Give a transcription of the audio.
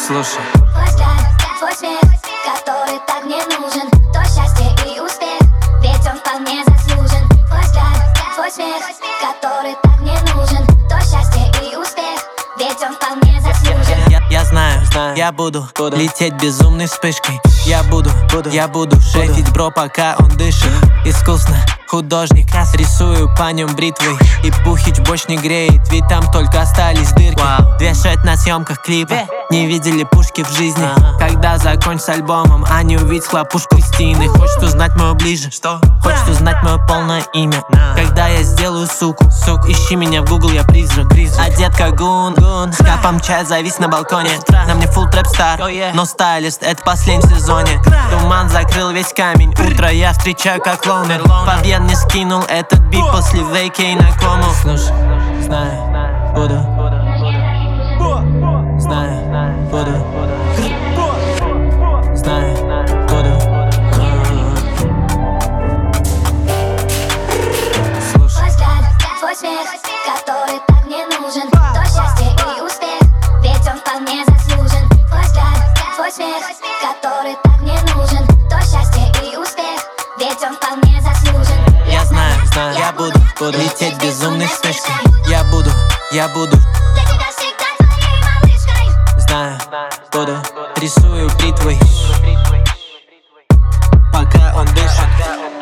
Слушай. Твой взгляд, твой смех, который так мне нужен. То счастье и успех, ведь он вполне заслужен. Твой взгляд, твой смех, который так мне нужен. То счастье и успех, ведь он вполне заслужен. Я знаю, я буду лететь безумной вспышкой. Я буду шефить бро, пока он дышит. Искусно, художник, рисую по нем бритвой. И Пухич борщ не греет, ведь там только остались дырки. Вешать на съемках клипа, не видели пушки в жизни. Когда закончишь с альбомом, а не увидеть хлопушку Кристины. Хочешь узнать мое ближе? Что? Хочешь узнать мое полное имя? Когда я сделаю суку, ищи меня в Google, я призрак. Одет как гун, с капом чая, завис на балконе. На мне full трэп стар, но стайлист, это последний в сезоне. Туман закрыл весь камень, утро я встречаю как лоунер. Побед не скинул этот бит после вейкей на кому. Слушай, знаю, буду. Знаю, буду. Знаю, буду. Слушай. Твой взгляд, твой смех, который так мне нужен. То счастье и успех, ведь он вполне заслужен. Твой взгляд, твой смех, который так мне нужен. То счастье и успех, ведь он вполне заслужен. Я знаю, я буду лететь безумной вспышкой. Я буду Для тебя всегда твоей малышкой. знаю, буду рисую бритвой, пока он дышит.